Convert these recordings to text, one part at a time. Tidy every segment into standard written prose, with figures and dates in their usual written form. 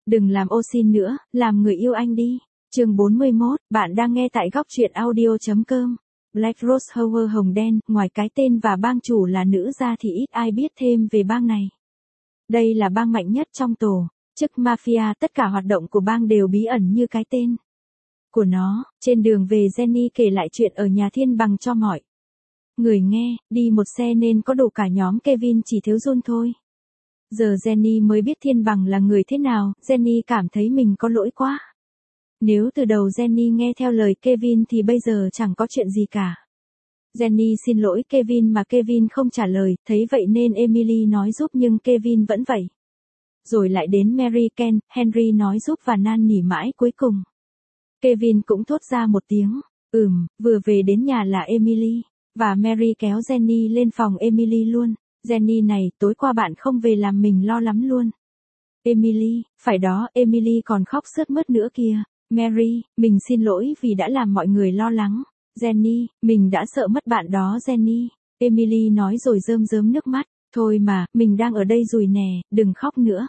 Đừng làm ô xin nữa, làm người yêu anh đi. Chương 41, bạn đang nghe tại góc truyện audio.com. Black Rose Hour hồng đen, ngoài cái tên và bang chủ là nữ ra thì ít ai biết thêm về bang này. Đây là bang mạnh nhất trong tổ chức mafia, tất cả hoạt động của bang đều bí ẩn như cái tên của nó. Trên đường về, Jenny kể lại chuyện ở nhà Thiên Bằng cho mọi người nghe, đi một xe nên có đủ cả nhóm Kevin, chỉ thiếu Jun thôi. Giờ Jenny mới biết Thiên Bằng là người thế nào, Jenny cảm thấy mình có lỗi quá. Nếu từ đầu Jenny nghe theo lời Kevin thì bây giờ chẳng có chuyện gì cả. Jenny xin lỗi Kevin mà Kevin không trả lời, thấy vậy nên Emily nói giúp nhưng Kevin vẫn vậy. Rồi lại đến Mary, Ken, Henry nói giúp và nan nỉ mãi, cuối cùng Kevin cũng thốt ra một tiếng, vừa về đến nhà là Emily, và Mary kéo Jenny lên phòng Emily luôn. Jenny này, tối qua bạn không về làm mình lo lắm luôn. Emily, phải đó, Emily còn khóc sướt mướt nữa kìa. Mary, mình xin lỗi vì đã làm mọi người lo lắng. Jenny, mình đã sợ mất bạn đó Jenny. Emily nói rồi rơm rớm nước mắt. Thôi mà, mình đang ở đây rồi nè, đừng khóc nữa.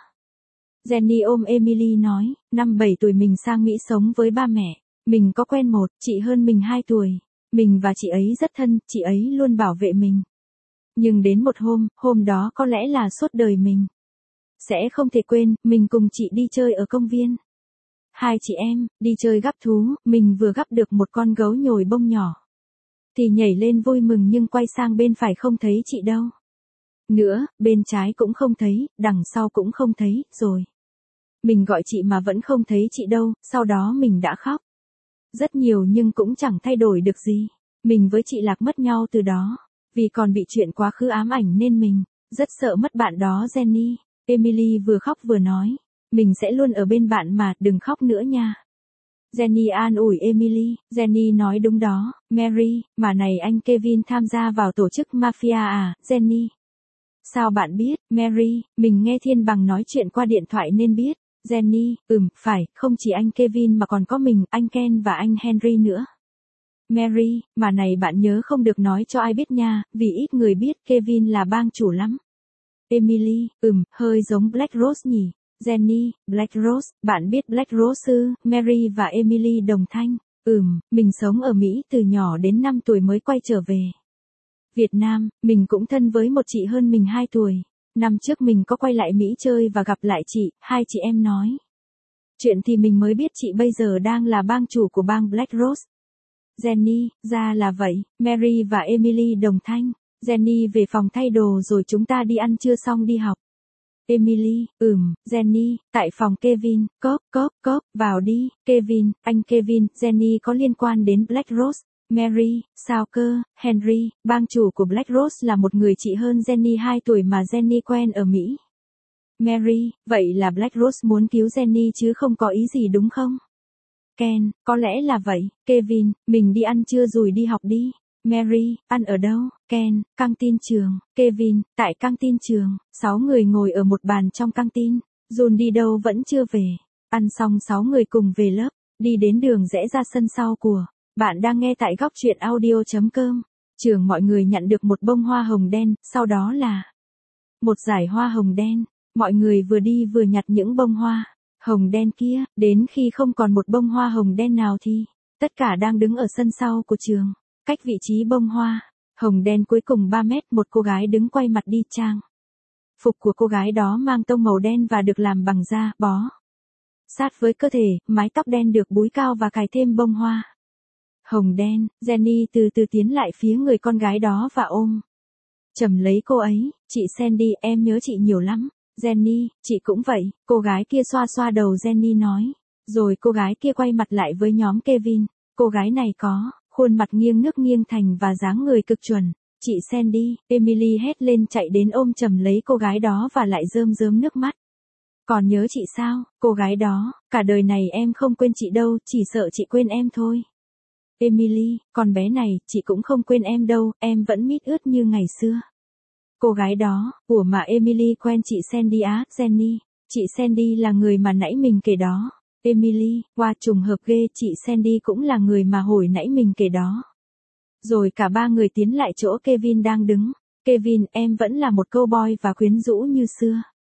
Jenny ôm Emily nói, năm 7 tuổi mình sang Mỹ sống với ba mẹ. Mình có quen một chị hơn mình 2 tuổi. Mình và chị ấy rất thân, chị ấy luôn bảo vệ mình. Nhưng đến một hôm đó có lẽ là suốt đời mình sẽ không thể quên, mình cùng chị đi chơi ở công viên. Hai chị em, đi chơi gắp thú, mình vừa gắp được một con gấu nhồi bông nhỏ. Thì nhảy lên vui mừng nhưng quay sang bên phải không thấy chị đâu. Nữa, bên trái cũng không thấy, đằng sau cũng không thấy, rồi. Mình gọi chị mà vẫn không thấy chị đâu, sau đó mình đã khóc rất nhiều nhưng cũng chẳng thay đổi được gì. Mình với chị lạc mất nhau từ đó. Vì còn bị chuyện quá khứ ám ảnh nên mình rất sợ mất bạn đó Jenny. Emily vừa khóc vừa nói, mình sẽ luôn ở bên bạn mà, đừng khóc nữa nha. Jenny an ủi Emily, Jenny nói đúng đó, Mary, mà này anh Kevin tham gia vào tổ chức mafia à, Jenny? Sao bạn biết, Mary, mình nghe Thiên Bằng nói chuyện qua điện thoại nên biết. Jenny, phải, không chỉ anh Kevin mà còn có mình, anh Ken và anh Henry nữa. Mary, mà này bạn nhớ không được nói cho ai biết nha, vì ít người biết Kevin là bang chủ lắm. Emily, hơi giống Black Rose nhỉ. Jenny, Black Rose, bạn biết Black Rose ư? Mary và Emily đồng thanh. Mình sống ở Mỹ từ nhỏ đến 5 tuổi mới quay trở về Việt Nam, mình cũng thân với một chị hơn mình 2 tuổi. Năm trước mình có quay lại Mỹ chơi và gặp lại chị, hai chị em nói chuyện thì mình mới biết chị bây giờ đang là bang chủ của bang Black Rose. Jenny, ra là vậy, Mary và Emily đồng thanh. Jenny về phòng thay đồ rồi chúng ta đi ăn trưa xong đi học. Emily, Jenny, tại phòng Kevin, cốp, vào đi, Kevin, anh Kevin, Jenny có liên quan đến Black Rose. Mary, sao cơ, Henry, bang chủ của Black Rose là một người chị hơn Jenny 2 tuổi mà Jenny quen ở Mỹ. Mary, vậy là Black Rose muốn cứu Jenny chứ không có ý gì đúng không? Ken, có lẽ là vậy. Kevin, mình đi ăn trưa rồi đi học đi. Mary, ăn ở đâu? Ken, căng tin trường. Kevin, tại căng tin trường. 6 người ngồi ở một bàn trong căng tin. Jun đi đâu vẫn chưa về. Ăn xong 6 người cùng về lớp. Đi đến đường rẽ ra sân sau của. Bạn đang nghe tại góc truyện audio.com. Trường mọi người nhận được một bông hoa hồng đen, sau đó là một dải hoa hồng đen. Mọi người vừa đi vừa nhặt những bông hoa hồng đen kia, đến khi không còn một bông hoa hồng đen nào thì tất cả đang đứng ở sân sau của trường, cách vị trí bông hoa hồng đen cuối cùng 3 mét. Một cô gái đứng quay mặt đi, trang phục của cô gái đó mang tông màu đen và được làm bằng da bó sát với cơ thể, mái tóc đen được búi cao và cài thêm bông hoa hồng đen. Jenny từ từ tiến lại phía người con gái đó và ôm chầm lấy cô ấy. Chị Sandy, em nhớ chị nhiều lắm. Jenny, chị cũng vậy, cô gái kia xoa xoa đầu Jenny nói. Rồi cô gái kia quay mặt lại với nhóm Kevin. Cô gái này có khuôn mặt nghiêng nước nghiêng thành và dáng người cực chuẩn. Chị Sandy, Emily hét lên chạy đến ôm chầm lấy cô gái đó và lại rơm rớm nước mắt. Còn nhớ chị sao, cô gái đó, cả đời này em không quên chị đâu, chỉ sợ chị quên em thôi. Emily, con bé này, chị cũng không quên em đâu, em vẫn mít ướt như ngày xưa. Cô gái đó, ủa mà Emily quen chị Sandy á, Jenny, chị Sandy là người mà nãy mình kể đó. Emily, qua trùng hợp ghê, chị Sandy cũng là người mà hồi nãy mình kể đó. Rồi cả ba người tiến lại chỗ Kevin đang đứng. Kevin, em vẫn là một cowboy và quyến rũ như xưa.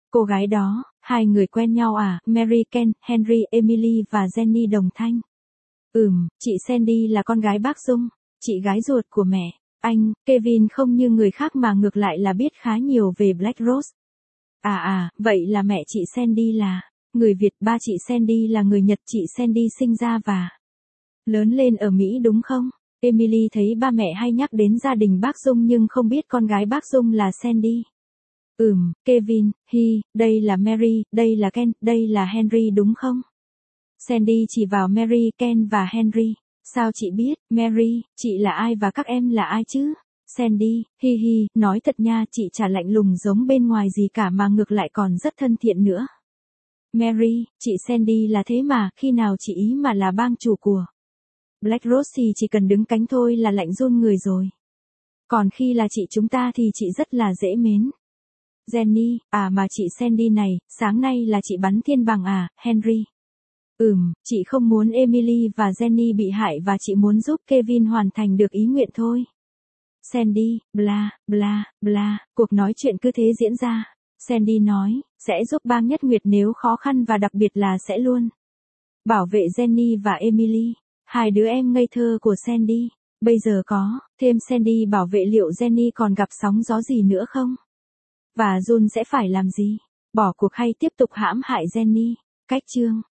Cô gái đó, hai người quen nhau à? Mary Ken, Henry, Emily và Jenny đồng thanh. Chị Sandy là con gái bác Dung, chị gái ruột của mẹ. Anh, Kevin không như người khác mà ngược lại là biết khá nhiều về Black Rose. Vậy là mẹ chị Sandy là người Việt, ba chị Sandy là người Nhật, chị Sandy sinh ra và lớn lên ở Mỹ đúng không? Emily thấy ba mẹ hay nhắc đến gia đình bác Dung nhưng không biết con gái bác Dung là Sandy. Kevin, đây là Mary, đây là Ken, đây là Henry đúng không? Sandy chỉ vào Mary, Ken và Henry. Sao chị biết, Mary, chị là ai và các em là ai chứ? Sandy, nói thật nha, chị chả lạnh lùng giống bên ngoài gì cả mà ngược lại còn rất thân thiện nữa. Mary, chị Sandy là thế mà, khi nào chị ý mà là bang chủ của Black Rose thì chỉ cần đứng cánh thôi là lạnh run người rồi. Còn khi là chị chúng ta thì chị rất là dễ mến. Jenny, mà chị Sandy này, sáng nay là chị bắn thiên bằng à, Henry? Chị không muốn Emily và Jenny bị hại và chị muốn giúp Kevin hoàn thành được ý nguyện thôi. Sandy, bla, bla, bla, cuộc nói chuyện cứ thế diễn ra. Sandy nói, sẽ giúp bang Nhất Nguyệt nếu khó khăn và đặc biệt là sẽ luôn bảo vệ Jenny và Emily, hai đứa em ngây thơ của Sandy. Bây giờ có thêm Sandy bảo vệ liệu Jenny còn gặp sóng gió gì nữa không? Và Jun sẽ phải làm gì? Bỏ cuộc hay tiếp tục hãm hại Jenny? Cách chương